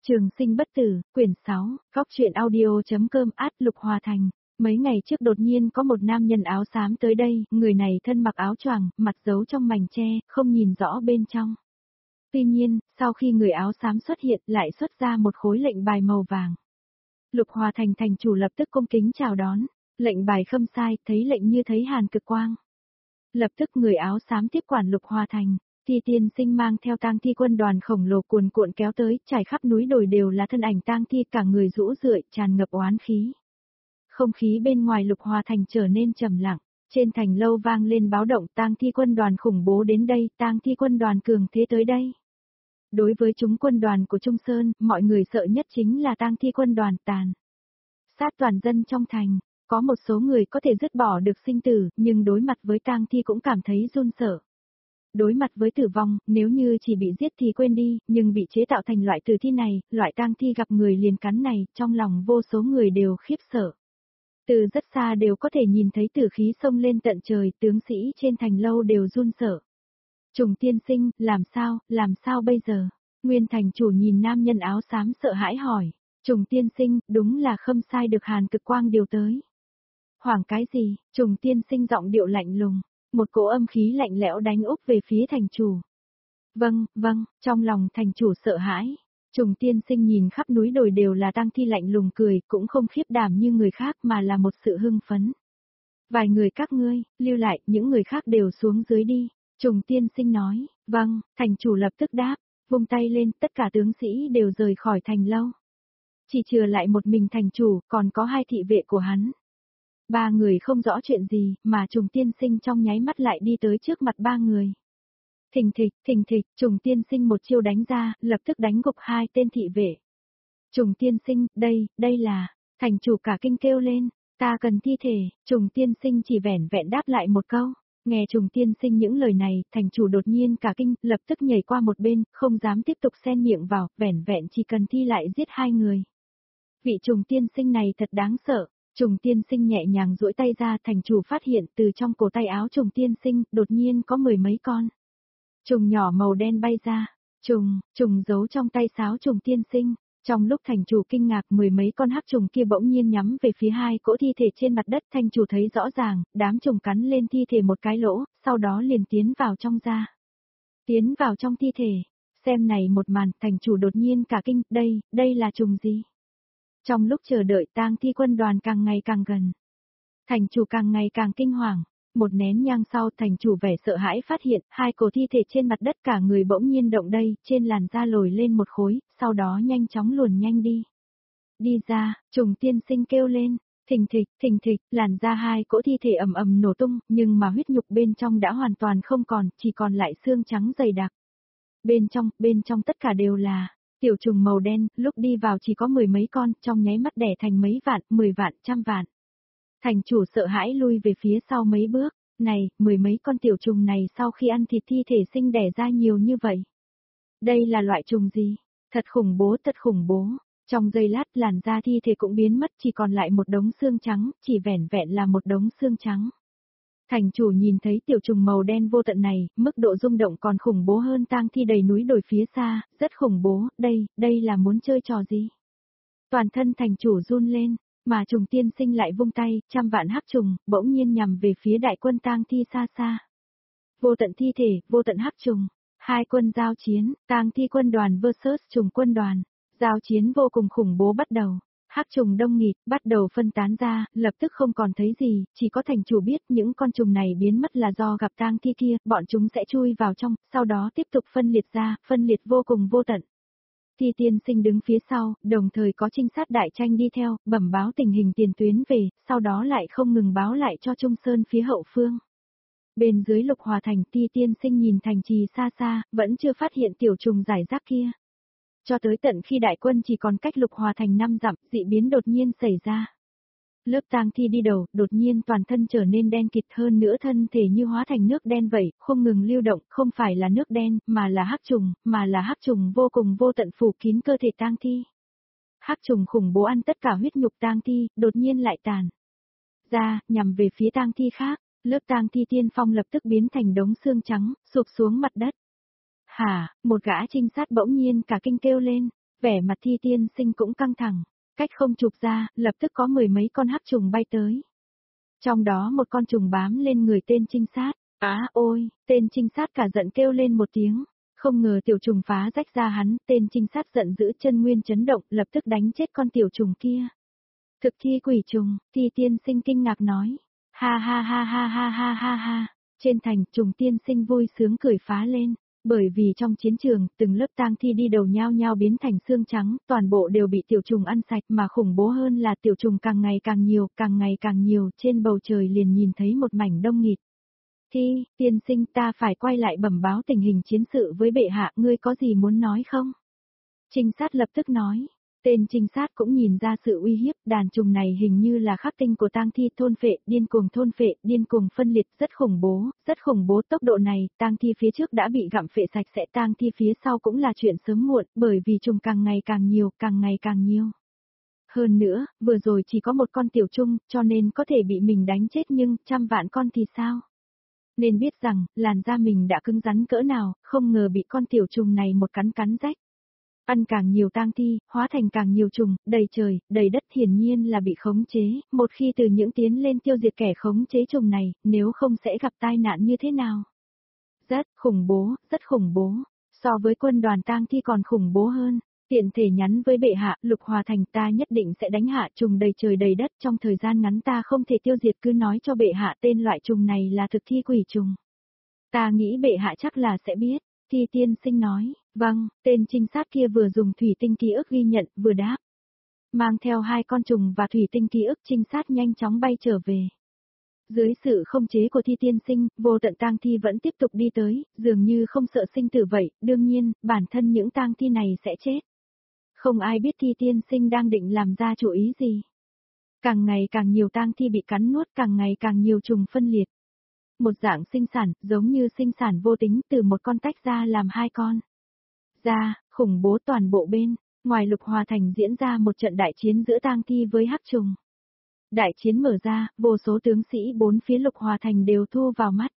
Trường sinh bất tử, quyển 6, góc truyện audio.com Lục Hòa Thành. Mấy ngày trước đột nhiên có một nam nhân áo xám tới đây, người này thân mặc áo choàng, mặt giấu trong mảnh tre, không nhìn rõ bên trong. Tuy nhiên, sau khi người áo xám xuất hiện lại xuất ra một khối lệnh bài màu vàng. Lục Hòa Thành thành chủ lập tức cung kính chào đón, lệnh bài khâm sai, thấy lệnh như thấy hàn cực quang. Lập tức người áo xám tiếp quản Lục Hòa Thành. Thi tiên sinh mang theo tang thi quân đoàn khổng lồ cuồn cuộn kéo tới, trải khắp núi đồi đều là thân ảnh tang thi, cả người rũ rượi, tràn ngập oán khí. Không khí bên ngoài Lục Hòa Thành trở nên trầm lặng, trên thành lâu vang lên báo động, tang thi quân đoàn khủng bố đến đây, tang thi quân đoàn cường thế tới đây. Đối với chúng quân đoàn của Trung Sơn, mọi người sợ nhất chính là tang thi quân đoàn tàn sát toàn dân trong thành. Có một số người có thể dứt bỏ được sinh tử, nhưng đối mặt với tang thi cũng cảm thấy run sợ. Đối mặt với tử vong, nếu như chỉ bị giết thì quên đi, nhưng bị chế tạo thành loại tử thi này, loại tang thi gặp người liền cắn này, trong lòng vô số người đều khiếp sợ. Từ rất xa đều có thể nhìn thấy tử khí xông lên tận trời, tướng sĩ trên thành lâu đều run sợ. Trùng tiên sinh, làm sao bây giờ? Nguyên thành chủ nhìn nam nhân áo xám sợ hãi hỏi. Trùng tiên sinh, đúng là khâm sai được hàn cực quang điều tới. Hoảng cái gì? Trùng tiên sinh giọng điệu lạnh lùng. Một cỗ âm khí lạnh lẽo đánh úp về phía thành chủ. Vâng, trong lòng thành chủ sợ hãi. Trùng tiên sinh nhìn khắp núi đồi đều là tang thi lạnh lùng cười, cũng không khiếp đảm như người khác mà là một sự hưng phấn. Vài người các ngươi, lưu lại, những người khác đều xuống dưới đi. Trùng tiên sinh nói, vâng, thành chủ lập tức đáp, vung tay lên, tất cả tướng sĩ đều rời khỏi thành lâu. Chỉ chừa lại một mình thành chủ, còn có hai thị vệ của hắn. Ba người không rõ chuyện gì, mà Trùng tiên sinh trong nháy mắt lại đi tới trước mặt ba người. Thình thịch, Trùng tiên sinh một chiêu đánh ra, lập tức đánh gục hai tên thị vệ. Trùng tiên sinh, đây là, thành chủ cả kinh kêu lên, ta cần thi thể, Trùng tiên sinh chỉ vẻn vẹn đáp lại một câu. Nghe Trùng tiên sinh những lời này, thành chủ đột nhiên cả kinh, lập tức nhảy qua một bên, không dám tiếp tục xen miệng vào, vẻn vẹn chỉ cần thi lại giết hai người. Vị Trùng tiên sinh này thật đáng sợ. Trùng tiên sinh nhẹ nhàng duỗi tay ra, thành chủ phát hiện từ trong cổ tay áo Trùng tiên sinh, đột nhiên có mười mấy con trùng nhỏ màu đen bay ra. Trùng giấu trong tay sáo Trùng tiên sinh. Trong lúc thành chủ kinh ngạc, mười mấy con hắc trùng kia bỗng nhiên nhắm về phía hai cỗ thi thể trên mặt đất, thành chủ thấy rõ ràng, đám trùng cắn lên thi thể một cái lỗ, sau đó liền tiến vào trong da. Tiến vào trong thi thể. Xem này một màn, thành chủ đột nhiên cả kinh, đây là trùng gì? Trong lúc chờ đợi, tang thi quân đoàn càng ngày càng gần. Thành chủ càng ngày càng kinh hoàng. Một nén nhang sau, thành chủ vẻ sợ hãi phát hiện, hai cổ thi thể trên mặt đất, cả người bỗng nhiên động đây, trên làn da lồi lên một khối, sau đó nhanh chóng luồn nhanh đi. Đi ra, Trùng tiên sinh kêu lên, thình thịch, làn da hai cỗ thi thể ầm ầm nổ tung, nhưng mà huyết nhục bên trong đã hoàn toàn không còn, chỉ còn lại xương trắng dày đặc. Bên trong tất cả đều là tiểu trùng màu đen, lúc đi vào chỉ có mười mấy con, trong nháy mắt đẻ thành mấy vạn, 10 vạn, trăm vạn. Thành chủ sợ hãi lui về phía sau mấy bước, này, mười mấy con tiểu trùng này sau khi ăn thịt thi thể sinh đẻ ra nhiều như vậy. Đây là loại trùng gì? Thật khủng bố. Trong giây lát làn da thi thể cũng biến mất, chỉ còn lại một đống xương trắng, chỉ vẻn vẹn là một đống xương trắng. Thành chủ nhìn thấy tiểu trùng màu đen vô tận này, mức độ rung động còn khủng bố hơn tang thi đầy núi đồi phía xa, rất khủng bố, đây là muốn chơi trò gì? Toàn thân thành chủ run lên, mà Trùng tiên sinh lại vung tay, trăm vạn hắc trùng, bỗng nhiên nhằm về phía đại quân tang thi xa xa. Vô tận thi thể, vô tận hắc trùng, hai quân giao chiến, tang thi quân đoàn versus trùng quân đoàn, giao chiến vô cùng khủng bố bắt đầu. Hắc trùng đông nghịt, bắt đầu phân tán ra, lập tức không còn thấy gì, chỉ có thành chủ biết những con trùng này biến mất là do gặp tang thi kia, bọn chúng sẽ chui vào trong, sau đó tiếp tục phân liệt ra, phân liệt vô cùng vô tận. Thi tiên sinh đứng phía sau, đồng thời có trinh sát đại tranh đi theo, bẩm báo tình hình tiền tuyến về, sau đó lại không ngừng báo lại cho Trung Sơn phía hậu phương. Bên dưới Lục Hòa Thành, Thi tiên sinh nhìn thành trì xa xa, vẫn chưa phát hiện tiểu trùng giải rác kia. Cho tới tận khi đại quân chỉ còn cách Lục Hòa Thành 5 dặm, dị biến đột nhiên xảy ra. Lớp tang thi đi đầu, đột nhiên toàn thân trở nên đen kịt, hơn nữa thân thể như hóa thành nước đen vậy, không ngừng lưu động, không phải là nước đen, mà là hắc trùng vô cùng vô tận phủ kín cơ thể tang thi. Hắc trùng khủng bố ăn tất cả huyết nhục tang thi, đột nhiên lại tàn ra, nhằm về phía tang thi khác, lớp tang thi tiên phong lập tức biến thành đống xương trắng, sụp xuống mặt đất. Hả, một gã trinh sát bỗng nhiên cả kinh kêu lên, Vẻ mặt Thi Tiên Sinh cũng căng thẳng, cách không chụp ra, lập tức có mười mấy con hắc trùng bay tới. Trong đó một con trùng bám lên người tên trinh sát. Ôi, tên trinh sát cả giận kêu lên một tiếng. Không ngờ tiểu trùng phá rách ra hắn, tên trinh sát giận dữ chân nguyên chấn động, lập tức đánh chết con tiểu trùng kia. Thực thi quỷ trùng, Thi Tiên Sinh kinh ngạc nói. Ha ha ha ha ha ha ha ha. Trên thành, trùng tiên sinh vui sướng cười phá lên. Bởi vì trong chiến trường, từng lớp tang thi đi đầu nhao nhao biến thành xương trắng, toàn bộ đều bị tiểu trùng ăn sạch, mà khủng bố hơn là tiểu trùng càng ngày càng nhiều, trên bầu trời liền nhìn thấy một mảnh đông nghịt. Thi, tiên sinh, ta phải quay lại bẩm báo tình hình chiến sự với bệ hạ, ngươi có gì muốn nói không? Trinh sát lập tức nói. Tên trinh sát cũng nhìn ra sự uy hiếp, đàn trùng này hình như là khắc tinh của tang thi, thôn phệ, điên cuồng phân liệt, rất khủng bố, tốc độ này, tang thi phía trước đã bị gặm phệ sạch sẽ, tang thi phía sau cũng là chuyện sớm muộn, bởi vì trùng càng ngày càng nhiều. Hơn nữa, vừa rồi chỉ có một con tiểu trùng, cho nên có thể bị mình đánh chết, nhưng trăm vạn con thì sao? Nên biết rằng, làn da mình đã cứng rắn cỡ nào, không ngờ bị con tiểu trùng này một cắn rách. Ăn càng nhiều tang thi, hóa thành càng nhiều trùng, đầy trời, đầy đất, hiển nhiên là bị khống chế, một khi từ những tiến lên tiêu diệt kẻ khống chế trùng này, nếu không sẽ gặp tai nạn như thế nào? Rất khủng bố, so với quân đoàn tang thi còn khủng bố hơn. Tiện thể nhắn với bệ hạ, Lục Hòa Thành, ta nhất định sẽ đánh hạ trùng đầy trời đầy đất, trong thời gian ngắn ta không thể tiêu diệt, cứ nói cho bệ hạ tên loại trùng này là thực thi quỷ trùng. Ta nghĩ bệ hạ chắc là sẽ biết. Thi Tiên Sinh nói. Vâng, tên trinh sát kia vừa dùng thủy tinh ký ức ghi nhận, vừa đáp. Mang theo 2 con trùng và thủy tinh ký ức, trinh sát nhanh chóng bay trở về. Dưới sự không chế của Thi Tiên Sinh, vô tận tang thi vẫn tiếp tục đi tới, dường như không sợ sinh tử vậy, đương nhiên, bản thân những tang thi này sẽ chết. Không ai biết Thi Tiên Sinh đang định làm ra chủ ý gì. Càng ngày càng nhiều tang thi bị cắn nuốt, càng ngày càng nhiều trùng phân liệt. Một dạng sinh sản, giống như sinh sản vô tính, từ một con tách ra làm 2 con. Khủng bố toàn bộ bên, ngoài Lục Hòa Thành diễn ra một trận đại chiến giữa tang thi với hắc trùng. Đại chiến mở ra, vô số tướng sĩ bốn phía Lục Hòa Thành đều thu vào mắt.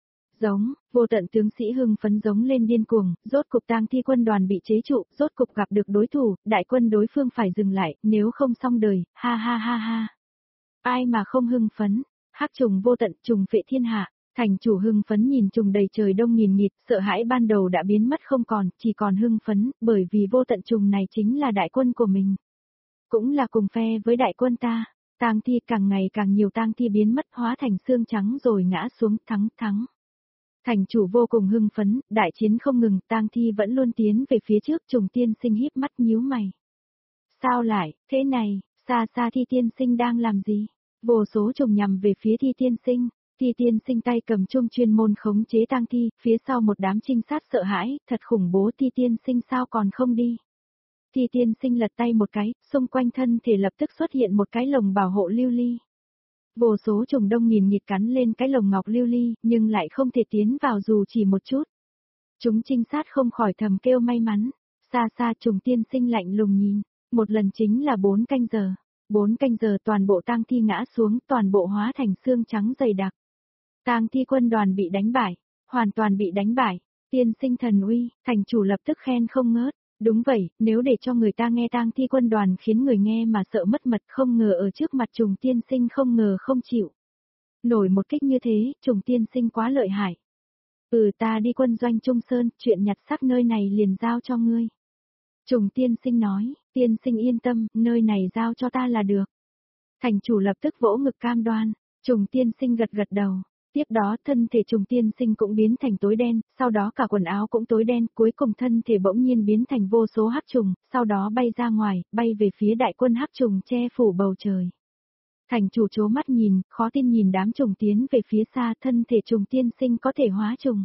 Vô tận tướng sĩ hưng phấn giống lên điên cuồng, rốt cục tang thi quân đoàn bị chế trụ, rốt cục gặp được đối thủ, đại quân đối phương phải dừng lại, nếu không xong đời, ha ha ha ha. Ai mà không hưng phấn, hắc trùng vô tận, trùng phệ thiên hạ. Thành chủ hưng phấn nhìn trùng đầy trời đông nghìn nghịt, sợ hãi ban đầu đã biến mất không còn, chỉ còn hưng phấn, bởi vì vô tận trùng này chính là đại quân của mình. Cũng là cùng phe với đại quân ta. Tang thi càng ngày càng nhiều, tang thi biến mất hóa thành xương trắng rồi ngã xuống, thắng. Thành chủ vô cùng hưng phấn, đại chiến không ngừng, tang thi vẫn luôn tiến về phía trước, trùng tiên sinh híp mắt nhíu mày. Sao lại, thế này, xa xa Thi Tiên Sinh đang làm gì? Vô số trùng nhằm về phía Thi Tiên Sinh. Thi Tiên Sinh tay cầm chung chuyên môn khống chế tang thi, phía sau một đám trinh sát sợ hãi, thật khủng bố, Thi Tiên Sinh sao còn không đi. Thi Tiên Sinh lật tay một cái, xung quanh thân thể lập tức xuất hiện một cái lồng bảo hộ lưu ly. Vô số trùng đông nghìn nghịt cắn lên cái lồng ngọc lưu ly, nhưng lại không thể tiến vào dù chỉ một chút. Chúng trinh sát không khỏi thầm kêu may mắn. Xa xa trùng tiên sinh lạnh lùng nhìn, một lần chính là 4 canh giờ. 4 canh giờ toàn bộ tang thi ngã xuống, toàn bộ hóa thành xương trắng dày đặc. Tang thi quân đoàn bị đánh bại, hoàn toàn bị đánh bại. Tiên sinh thần uy, thành chủ lập tức khen không ngớt. Đúng vậy, nếu để cho người ta nghe tang thi quân đoàn khiến người nghe mà sợ mất mật, không ngờ ở trước mặt trùng tiên sinh không ngờ không chịu. Nổi một kích như thế, trùng tiên sinh quá lợi hại. Ta đi quân doanh Trung Sơn, chuyện nhặt xác nơi này liền giao cho ngươi. Trùng tiên sinh nói, tiên sinh yên tâm, nơi này giao cho ta là được. Thành chủ lập tức vỗ ngực cam đoan, trùng tiên sinh gật đầu. Tiếp đó thân thể trùng tiên sinh cũng biến thành tối đen, sau đó cả quần áo cũng tối đen, cuối cùng thân thể bỗng nhiên biến thành vô số hắc trùng, sau đó bay ra ngoài, bay về phía đại quân hắc trùng che phủ bầu trời. Thành chủ chố mắt nhìn, khó tin nhìn đám trùng tiến về phía xa, thân thể trùng tiên sinh có thể hóa trùng.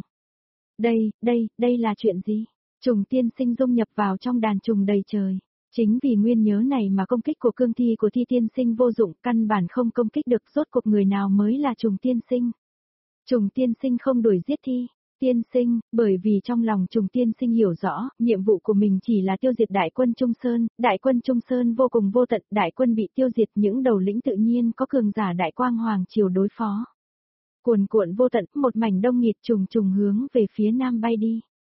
Đây là chuyện gì? Trùng tiên sinh dung nhập vào trong đàn trùng đầy trời. Chính vì nguyên nhớ này mà công kích của cương thi của Thi tiên sinh vô dụng, căn bản không công kích được, rốt cuộc người nào mới là trùng tiên sinh. Trùng tiên sinh không đuổi giết Thi tiên sinh, bởi vì trong lòng trùng tiên sinh hiểu rõ, nhiệm vụ của mình chỉ là tiêu diệt đại quân Trung Sơn vô cùng vô tận, đại quân bị tiêu diệt, những đầu lĩnh tự nhiên có cường giả đại quang hoàng triều đối phó. Cuồn cuộn vô tận, một mảnh đông nghịt trùng hướng về phía nam bay đi.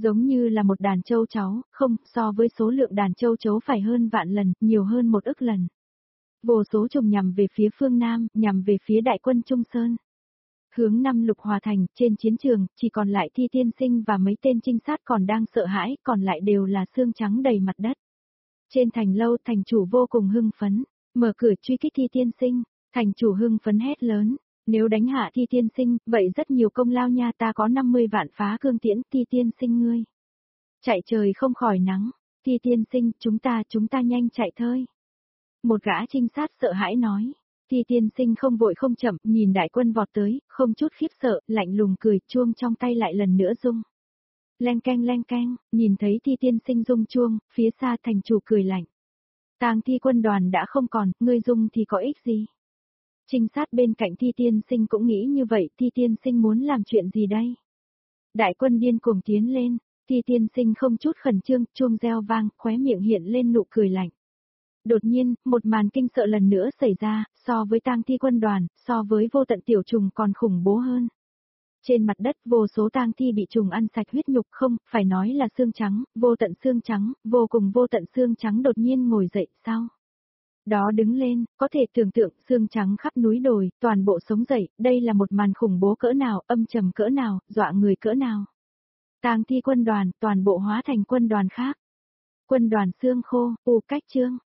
Giống như là một đàn châu chấu, không, so với số lượng đàn châu chấu phải hơn vạn lần, nhiều hơn 1 ức lần. Vô số trùng nhằm về phía phương Nam, nhằm về phía đại quân Trung Sơn. Hướng 5 Lục Hòa Thành, trên chiến trường, chỉ còn lại Thi Tiên Sinh và mấy tên trinh sát còn đang sợ hãi, còn lại đều là xương trắng đầy mặt đất. Trên thành lâu, thành chủ vô cùng hưng phấn, mở cửa truy kích Thi Tiên Sinh, thành chủ hưng phấn hét lớn, nếu đánh hạ Thi Tiên Sinh, vậy rất nhiều công lao nha, ta có 50 vạn phá cương tiễn, Thi Tiên Sinh ngươi. Chạy trời không khỏi nắng, Thi Tiên Sinh, chúng ta nhanh chạy thôi. Một gã trinh sát sợ hãi nói. Thi Tiên Sinh không vội không chậm, nhìn đại quân vọt tới, không chút khiếp sợ, lạnh lùng cười, chuông trong tay lại lần nữa rung. Leng keng, nhìn thấy Thi Tiên Sinh rung chuông, phía xa thành chủ cười lạnh. Tang Thi quân đoàn đã không còn, ngươi rung thì có ích gì? Trinh sát bên cạnh Thi Tiên Sinh cũng nghĩ như vậy, Thi Tiên Sinh muốn làm chuyện gì đây? Đại quân điên cuồng tiến lên, Thi Tiên Sinh không chút khẩn trương, chuông reo vang, khóe miệng hiện lên nụ cười lạnh. Đột nhiên, một màn kinh sợ lần nữa xảy ra, so với tang thi quân đoàn, so với vô tận tiểu trùng còn khủng bố hơn. Trên mặt đất vô số tang thi bị trùng ăn sạch huyết nhục, không, phải nói là xương trắng, vô tận xương trắng, vô cùng vô tận xương trắng đột nhiên ngồi dậy, sao? Đó đứng lên, có thể tưởng tượng xương trắng khắp núi đồi, toàn bộ sống dậy, đây là một màn khủng bố cỡ nào, âm trầm cỡ nào, dọa người cỡ nào. Tang thi quân đoàn, toàn bộ hóa thành quân đoàn khác. Quân đoàn xương khô, cách chương.